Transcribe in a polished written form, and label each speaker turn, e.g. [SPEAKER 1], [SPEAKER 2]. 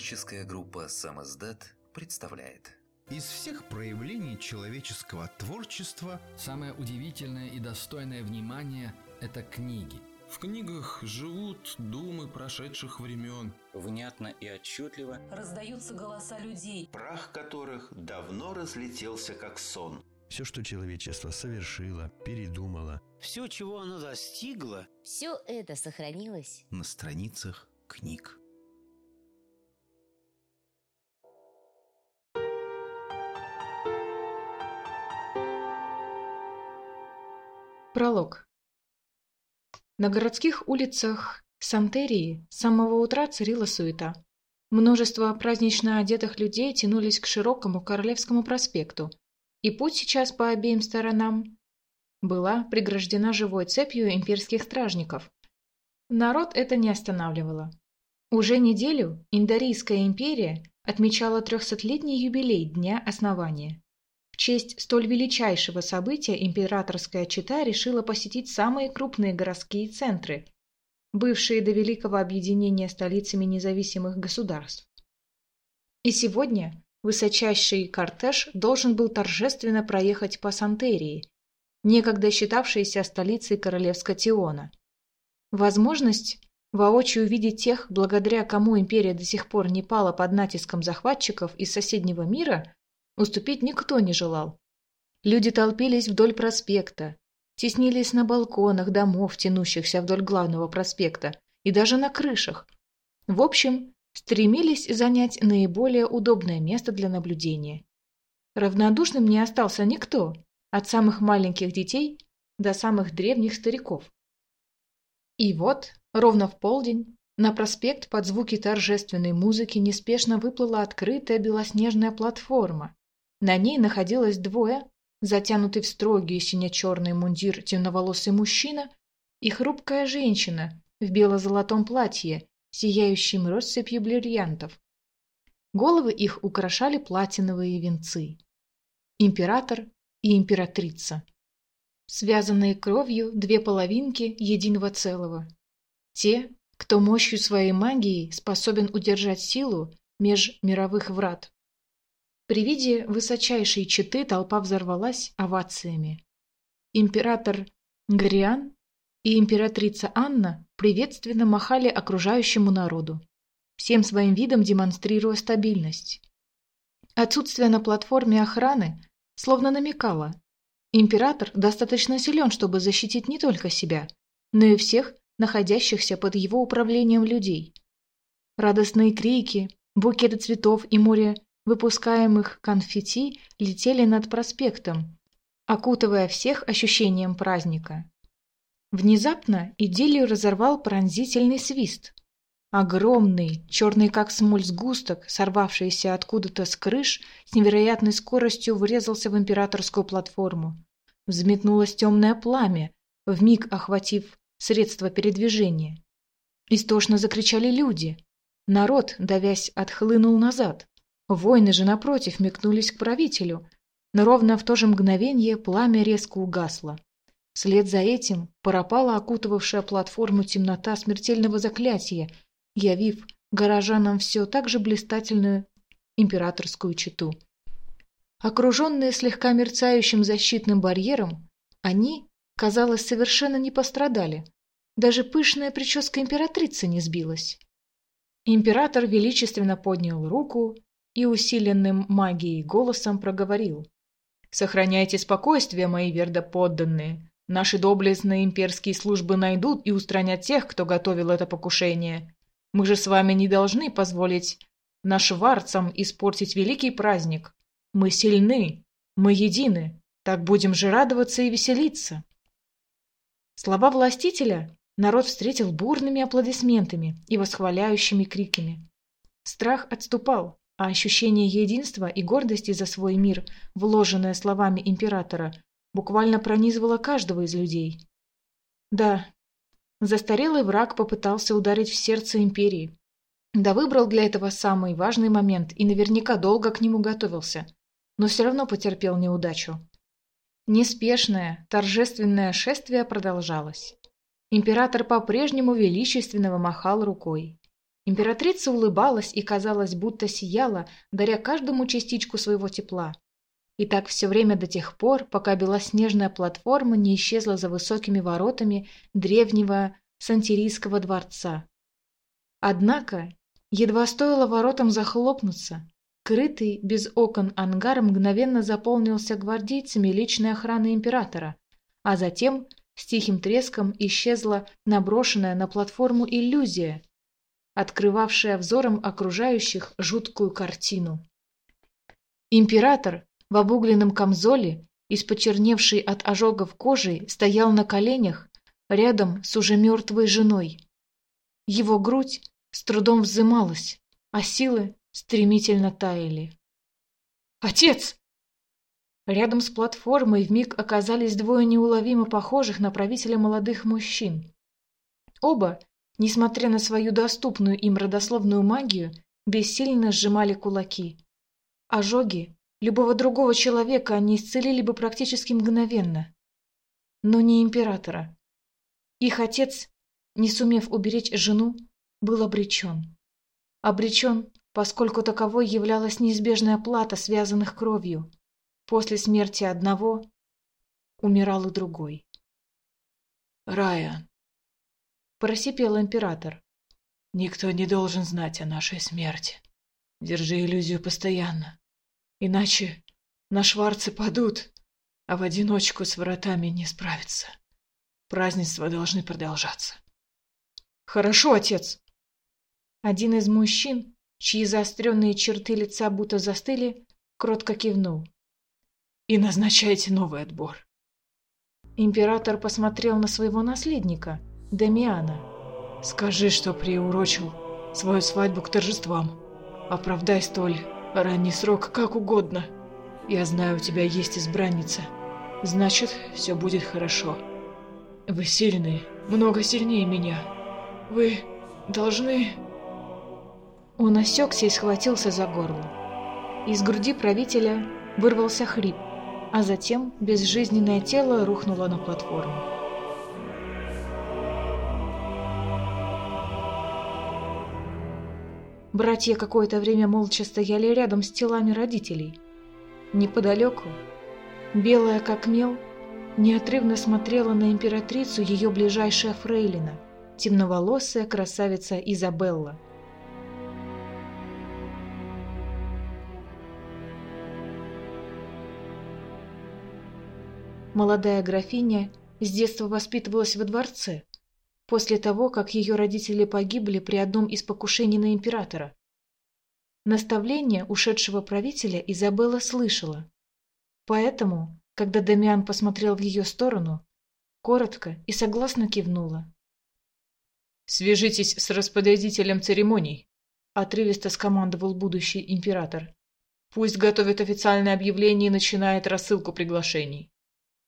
[SPEAKER 1] Творческая группа «Самиздат» представляет.
[SPEAKER 2] Из всех проявлений человеческого творчества
[SPEAKER 3] самое удивительное и достойное внимания – это книги.
[SPEAKER 4] В книгах живут думы прошедших времен.
[SPEAKER 5] Внятно и отчетливо
[SPEAKER 6] раздаются голоса людей,
[SPEAKER 7] прах которых давно разлетелся как сон.
[SPEAKER 8] Все, что человечество совершило, передумало,
[SPEAKER 9] все, чего оно достигло,
[SPEAKER 10] все это сохранилось
[SPEAKER 2] на страницах книг.
[SPEAKER 11] Пролог. На городских улицах Сантерии с самого утра царила суета. Множество празднично одетых людей тянулись к широкому Королевскому проспекту, и путь сейчас по обеим сторонам была преграждена живой цепью имперских стражников. Народ это не останавливало. Уже неделю Индарийская империя отмечала 300-летний юбилей Дня основания. В честь столь величайшего события императорская чета решила посетить самые крупные городские центры, бывшие до Великого объединения столицами независимых государств. И сегодня высочайший кортеж должен был торжественно проехать по Сантерии, некогда считавшейся столицей королевска Тиона. Возможность воочию увидеть тех, благодаря кому империя до сих пор не пала под натиском захватчиков из соседнего мира, уступить никто не желал. Люди толпились вдоль проспекта, теснились на балконах домов, тянущихся вдоль главного проспекта, и даже на крышах. В общем, стремились занять наиболее удобное место для наблюдения. Равнодушным не остался никто, от самых маленьких детей до самых древних стариков. И вот, ровно в полдень, на проспект под звуки торжественной музыки неспешно выплыла открытая белоснежная платформа. На ней находилось двое, затянутый в строгий сине-черный мундир темноволосый мужчина и хрупкая женщина в бело-золотом платье, сияющим россыпью бриллиантов. Головы их украшали платиновые венцы. Император и императрица. Связанные кровью две половинки единого целого. Те, кто мощью своей магии способен удержать силу межмировых врат. При виде высочайшей четы толпа взорвалась овациями. Император Гриан и императрица Анна приветственно махали окружающему народу, всем своим видом демонстрируя стабильность. Отсутствие на платформе охраны словно намекало: император достаточно силен, чтобы защитить не только себя, но и всех находящихся под его управлением людей. Радостные крики, букеты цветов и море выпускаемых конфетти летели над проспектом, окутывая всех ощущением праздника. Внезапно идиллию разорвал пронзительный свист. Огромный, черный как смоль сгусток, сорвавшийся откуда-то с крыш, с невероятной скоростью врезался в императорскую платформу. Взметнулось темное пламя, вмиг охватив средства передвижения. Истошно закричали люди. Народ, давясь, отхлынул назад. Воины же, напротив, метнулись к правителю, но ровно в то же мгновение пламя резко угасло. Вслед за этим пропала окутывавшая платформу темнота смертельного заклятия, явив горожанам все так же блистательную императорскую чету. Окруженные слегка мерцающим защитным барьером, они, казалось, совершенно не пострадали. Даже пышная прическа императрицы не сбилась. Император величественно поднял руку и усиленным магией голосом проговорил: «Сохраняйте спокойствие, мои верноподданные. Наши доблестные имперские службы найдут и устранят тех, кто готовил это покушение. Мы же с вами не должны позволить нашварцам испортить великий праздник. Мы сильны, мы едины, так будем же радоваться и веселиться». Слова властителя народ встретил бурными аплодисментами и восхваляющими криками. Страх отступал, а ощущение единства и гордости за свой мир, вложенное словами императора, буквально пронизывало каждого из людей. Да, застарелый враг попытался ударить в сердце империи. Да, выбрал для этого самый важный момент и наверняка долго к нему готовился, но все равно потерпел неудачу. Неспешное, торжественное шествие продолжалось. Император по-прежнему величественно махал рукой. Императрица улыбалась и, казалось, будто сияла, даря каждому частичку своего тепла. И так все время до тех пор, пока белоснежная платформа не исчезла за высокими воротами древнего Сантирийского дворца. Однако, едва стоило воротам захлопнуться, крытый без окон ангар мгновенно заполнился гвардейцами личной охраны императора, а затем с тихим треском исчезла наброшенная на платформу иллюзия, открывавшая взором окружающих жуткую картину. Император в обугленном камзоле и с почерневшей от ожогов кожей стоял на коленях рядом с уже мертвой женой. Его грудь с трудом вздымалась, а силы стремительно таяли. «Отец!» Рядом с платформой вмиг оказались двое неуловимо похожих на правителя молодых мужчин. Оба, несмотря на свою доступную им родословную магию, бессильно сжимали кулаки. Ожоги любого другого человека они исцелили бы практически мгновенно. Но не императора. Их отец, не сумев уберечь жену, был обречен. Обречен, поскольку таковой являлась неизбежная плата связанных кровью. После смерти одного умирал и другой.
[SPEAKER 12] «Райан», — просипел император, — «никто не должен знать о нашей смерти. Держи иллюзию постоянно, иначе на Шварцы падут, а в одиночку с вратами не справиться. Празднества должны продолжаться».
[SPEAKER 11] «Хорошо, отец!» Один из мужчин, чьи заостренные черты лица будто застыли, кротко кивнул.
[SPEAKER 12] «И назначайте новый отбор».
[SPEAKER 11] Император посмотрел на своего наследника, Дамиана.
[SPEAKER 12] «Скажи, что приурочил свою свадьбу к торжествам. Оправдай столь ранний срок как угодно. Я знаю, у тебя есть избранница. Значит, все будет хорошо. Вы сильные, много сильнее меня. Вы должны...»
[SPEAKER 11] Он осекся и схватился за горло. Из груди правителя вырвался хрип, а затем безжизненное тело рухнуло на платформу. Братья какое-то время молча стояли рядом с телами родителей. Неподалеку, белая как мел, неотрывно смотрела на императрицу ее ближайшая фрейлина, темноволосая красавица Изабелла. Молодая графиня с детства воспитывалась во дворце, после того, как ее родители погибли при одном из покушений на императора. Наставления ушедшего правителя Изабелла слышала, поэтому, когда Дамиан посмотрел в ее сторону, коротко и согласно кивнула.
[SPEAKER 12] «Свяжитесь с распорядителем церемоний»,
[SPEAKER 11] — отрывисто скомандовал будущий император.
[SPEAKER 12] «Пусть готовит официальное объявление и начинает рассылку приглашений».